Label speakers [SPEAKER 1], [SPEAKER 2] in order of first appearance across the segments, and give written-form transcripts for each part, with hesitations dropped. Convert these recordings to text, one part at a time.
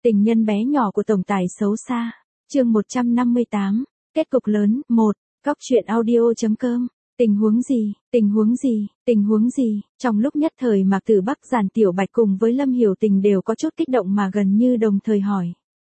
[SPEAKER 1] Tình nhân bé nhỏ của tổng tài xấu xa. Chương 158. Kết cục lớn. 1. Góc truyện audio.com. Tình huống gì? Tình huống gì? Tình huống gì? Trong lúc nhất thời Mạc Tử Bắc, Giản Tiểu Bạch cùng với Lâm Hiểu Tình đều có chút kích động mà gần như đồng thời hỏi.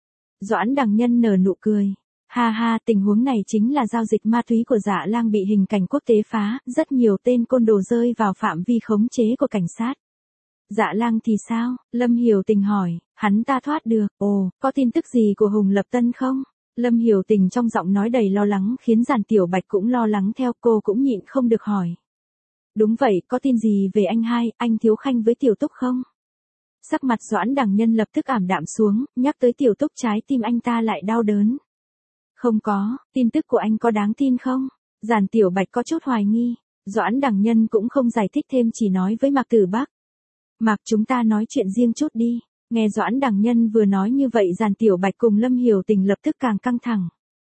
[SPEAKER 1] Doãn Đằng Nhân nở nụ cười. Ha ha, tình huống này chính là giao dịch ma túy của Dạ Lang bị hình cảnh quốc tế phá, rất nhiều tên côn đồ rơi vào phạm vi khống chế của cảnh sát. Dạ Lang thì sao? Lâm Hiểu Tình hỏi. Hắn ta thoát được. Ồ, có tin tức gì của Hùng Lập Tân không? Lâm Hiểu Tình trong giọng nói đầy lo lắng khiến Giản Tiểu Bạch cũng lo lắng theo, cô cũng nhịn không được hỏi. Đúng vậy, có tin gì về anh hai, anh Thiếu Khanh với Tiểu Túc không? Sắc mặt Doãn Đằng Nhân lập tức ảm đạm xuống, nhắc tới Tiểu Túc trái tim anh ta lại đau đớn. Không có, tin tức của anh có đáng tin không? Giản Tiểu Bạch có chút hoài nghi. Doãn Đằng Nhân cũng không giải thích thêm, chỉ nói với Mạc Tử Bắc. Mạc, chúng ta nói chuyện riêng chút đi. Nghe Doãn Đằng Nhân vừa nói như vậy, Giản Tiểu Bạch cùng Lâm Hiểu Tình lập tức càng căng thẳng.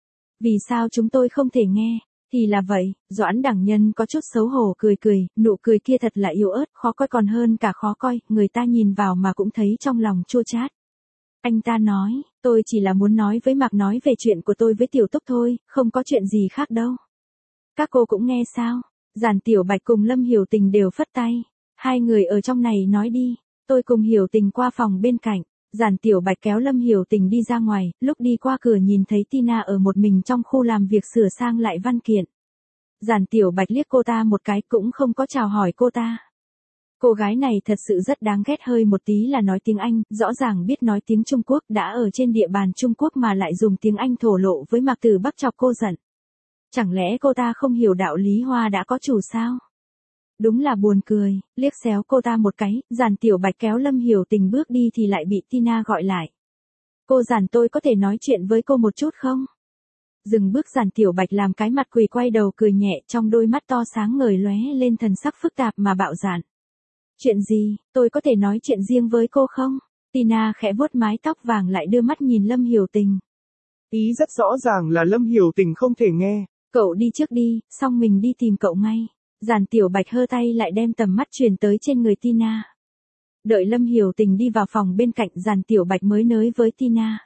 [SPEAKER 1] Vì sao chúng tôi không thể nghe? Thì là vậy, Doãn Đằng Nhân có chút xấu hổ cười cười, nụ cười kia thật là yếu ớt, khó coi còn hơn cả khó coi, người ta nhìn vào mà cũng thấy trong lòng chua chát. Anh ta nói, tôi chỉ là muốn nói với Mạc, nói về chuyện của tôi với Tiểu Túc thôi, không có chuyện gì khác đâu. Các cô cũng nghe sao? Giản Tiểu Bạch cùng Lâm Hiểu Tình đều phất tay. Hai người ở trong này nói đi. Tôi cùng Hiểu Tình qua phòng bên cạnh. Giản Tiểu Bạch kéo Lâm Hiểu Tình đi ra ngoài, lúc đi qua cửa nhìn thấy Tina ở một mình trong khu làm việc sửa sang lại văn kiện. Giản Tiểu Bạch liếc cô ta một cái cũng không có chào hỏi cô ta. Cô gái này thật sự rất đáng ghét, hơi một tí là nói tiếng Anh, rõ ràng biết nói tiếng Trung Quốc, đã ở trên địa bàn Trung Quốc mà lại dùng tiếng Anh thổ lộ với Mạc Tử Bắc chọc cô giận. Chẳng lẽ cô ta không hiểu đạo lý hoa đã có chủ sao? Đúng là buồn cười, liếc xéo cô ta một cái, Giản Tiểu Bạch kéo Lâm Hiểu Tình bước đi thì lại bị Tina gọi lại. Cô Giản, tôi có thể nói chuyện với cô một chút không? Dừng bước, Giản Tiểu Bạch làm cái mặt quỳ, quay đầu cười nhẹ, trong đôi mắt to sáng ngời lóe lên thần sắc phức tạp mà bạo dạn. Chuyện gì, tôi có thể nói chuyện riêng với cô không? Tina khẽ vuốt mái tóc vàng lại đưa mắt nhìn Lâm Hiểu Tình.
[SPEAKER 2] Ý rất rõ ràng là Lâm Hiểu Tình không thể nghe.
[SPEAKER 1] Cậu đi trước đi, xong mình đi tìm cậu ngay. Giản Tiểu Bạch hơ tay lại đem tầm mắt truyền tới trên người Tina. Đợi Lâm Hiểu Tình đi vào phòng bên cạnh, Giản Tiểu Bạch mới nới với Tina.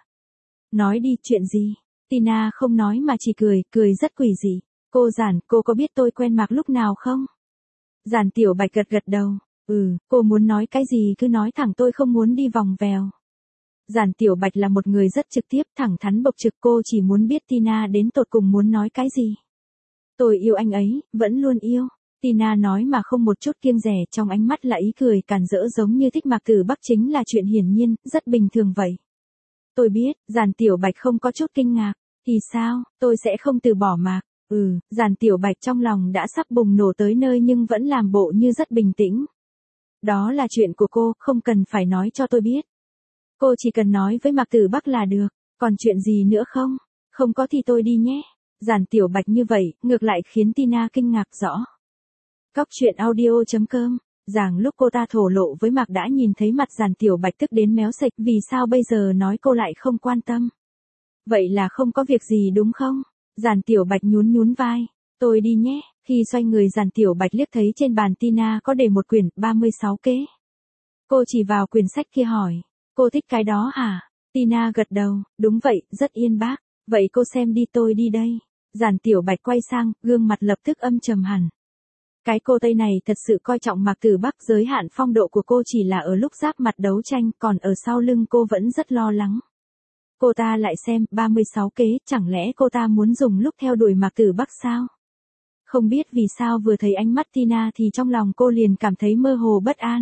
[SPEAKER 1] Nói đi, chuyện gì? Tina không nói mà chỉ cười, cười rất quỷ dị. Cô Giản, cô có biết tôi quen Mạc lúc nào không? Giản Tiểu Bạch gật gật đầu. Cô muốn nói cái gì cứ nói thẳng, tôi không muốn đi vòng vèo. Giản Tiểu Bạch là một người rất trực tiếp, thẳng thắn bộc trực, cô chỉ muốn biết Tina đến tột cùng muốn nói cái gì. Tôi yêu anh ấy, vẫn luôn yêu. Tina nói mà không một chút kiêng dè, trong ánh mắt là ý cười càn rỡ, giống như thích Mạc Tử Bắc chính là chuyện hiển nhiên, rất bình thường vậy. Tôi biết, Giản Tiểu Bạch không có chút kinh ngạc. Thì sao, tôi sẽ không từ bỏ Mạc. Giản Tiểu Bạch trong lòng đã sắp bùng nổ tới nơi nhưng vẫn làm bộ như rất bình tĩnh. Đó là chuyện của cô, không cần phải nói cho tôi biết. Cô chỉ cần nói với Mạc Tử Bắc là được, còn chuyện gì nữa không? Không có thì tôi đi nhé. Giản Tiểu Bạch như vậy, ngược lại khiến Tina kinh ngạc rõ. Góc truyện audio.com. Rằng lúc cô ta thổ lộ với Mạc đã nhìn thấy mặt Giản Tiểu Bạch tức đến méo sệch, vì sao bây giờ nói cô lại không quan tâm? Vậy là không có việc gì đúng không? Giản Tiểu Bạch nhún nhún vai. Tôi đi nhé. Khi xoay người, Giản Tiểu Bạch liếc thấy trên bàn Tina có để một quyển 36 kế. Cô chỉ vào quyển sách kia hỏi. Cô thích cái đó hả? Tina gật đầu. Đúng vậy, rất yên bác. Vậy cô xem đi, tôi đi đây. Giản Tiểu Bạch quay sang, gương mặt lập tức âm trầm hẳn. Cái cô Tây này thật sự coi trọng Mạc Tử Bắc, giới hạn phong độ của cô chỉ là ở lúc giáp mặt đấu tranh, còn ở sau lưng cô vẫn rất lo lắng. Cô ta lại xem 36 kế, chẳng lẽ cô ta muốn dùng lúc theo đuổi Mạc Tử Bắc sao? Không biết vì sao vừa thấy ánh mắt Tina thì trong lòng cô liền cảm thấy mơ hồ bất an.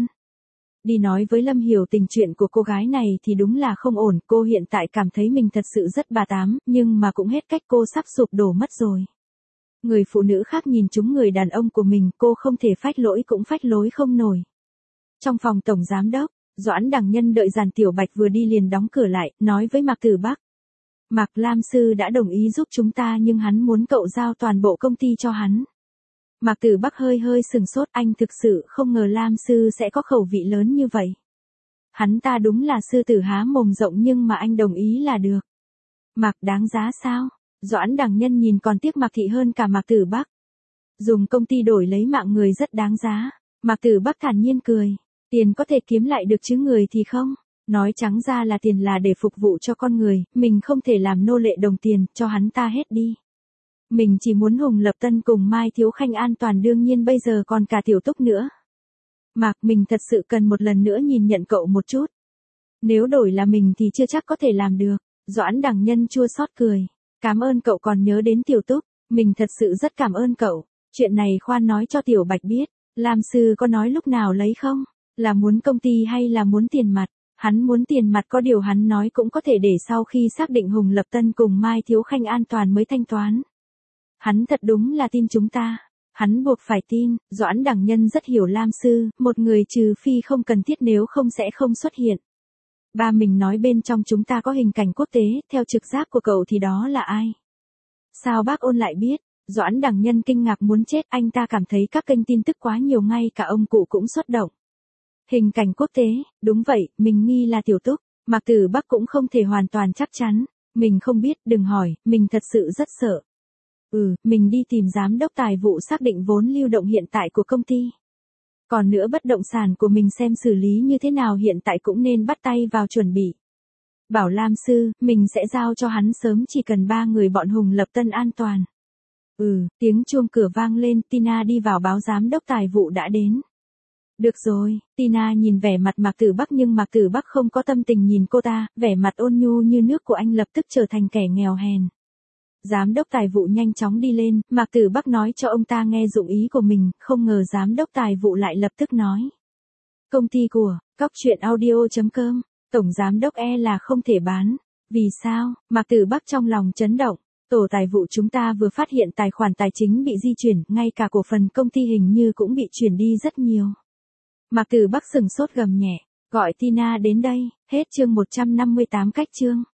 [SPEAKER 1] Đi nói với Lâm Hiểu Tình chuyện của cô gái này thì đúng là không ổn, cô hiện tại cảm thấy mình thật sự rất bà tám, nhưng mà cũng hết cách, cô sắp sụp đổ mất rồi. Người phụ nữ khác nhìn trúng người đàn ông của mình, cô không thể phách lỗi cũng phách lối không nổi. Trong phòng tổng giám đốc, Doãn Đằng Nhân đợi Giản Tiểu Bạch vừa đi liền đóng cửa lại, nói với Mạc Tử Bắc. Mạc Lam Sư đã đồng ý giúp chúng ta nhưng hắn muốn cậu giao toàn bộ công ty cho hắn. Mạc Tử Bắc hơi hơi sừng sốt, anh thực sự không ngờ Lam Sư sẽ có khẩu vị lớn như vậy. Hắn ta đúng là sư tử há mồm rộng nhưng mà anh đồng ý là được. Mạc đáng giá sao? Doãn Đằng Nhân nhìn còn tiếc Mạc Thị hơn cả Mạc Tử Bắc. Dùng công ty đổi lấy mạng người rất đáng giá. Mạc Tử Bắc thản nhiên cười. Tiền có thể kiếm lại được chứ người thì không. Nói trắng ra là tiền là để phục vụ cho con người, mình không thể làm nô lệ đồng tiền, cho hắn ta hết đi. Mình chỉ muốn Hùng Lập Tân cùng Mai Thiếu Khanh an toàn, đương nhiên bây giờ còn cả Tiểu Túc nữa. Mạc, mình thật sự cần một lần nữa nhìn nhận cậu một chút. Nếu đổi là mình thì chưa chắc có thể làm được. Doãn Đằng Nhân chua xót cười. Cảm ơn cậu còn nhớ đến Tiểu Túc, mình thật sự rất cảm ơn cậu. Chuyện này khoan nói cho Tiểu Bạch biết, Lam sư có nói lúc nào lấy không? Là muốn công ty hay là muốn tiền mặt? Hắn muốn tiền mặt, có điều hắn nói cũng có thể để sau khi xác định Hùng Lập Tân cùng Mai Thiếu Khanh an toàn mới thanh toán. Hắn thật đúng là tin chúng ta. Hắn buộc phải tin. Doãn Đằng Nhân rất hiểu Lam sư, một người trừ phi không cần thiết, nếu không sẽ không xuất hiện. Ba mình nói bên trong chúng ta có hình cảnh quốc tế, theo trực giác của cậu thì đó là ai? Sao bác Ôn lại biết? Doãn Đằng Nhân kinh ngạc muốn chết, anh ta cảm thấy các kênh tin tức quá nhiều, ngay cả ông cụ cũng xuất động. Hình cảnh quốc tế, đúng vậy, mình nghi là Tiểu Túc, Mạc Tử Bắc cũng không thể hoàn toàn chắc chắn. Mình không biết, đừng hỏi, mình thật sự rất sợ. Mình đi tìm giám đốc tài vụ xác định vốn lưu động hiện tại của công ty. Còn nữa bất động sản của mình xem xử lý như thế nào, hiện tại cũng nên bắt tay vào chuẩn bị. Bảo Lam sư, mình sẽ giao cho hắn sớm, chỉ cần 3 người bọn Hùng Lập Tân an toàn. Tiếng chuông cửa vang lên, Tina đi vào báo giám đốc tài vụ đã đến. Được rồi, Tina nhìn vẻ mặt Mạc Tử Bắc nhưng Mạc Tử Bắc không có tâm tình nhìn cô ta, vẻ mặt ôn nhu như nước của anh lập tức trở thành kẻ nghèo hèn. Giám đốc tài vụ nhanh chóng đi lên, Mạc Tử Bắc nói cho ông ta nghe dụng ý của mình, không ngờ giám đốc tài vụ lại lập tức nói. Công ty của, coctruyện.audio.com, tổng giám đốc là không thể bán. Vì sao? Mạc Tử Bắc trong lòng chấn động. Tổ tài vụ chúng ta vừa phát hiện tài khoản tài chính bị di chuyển, ngay cả cổ phần công ty hình như cũng bị chuyển đi rất nhiều. Mạc Tử Bắc sừng sốt gầm nhẹ, gọi Tina đến đây. Hết chương 158 cách chương.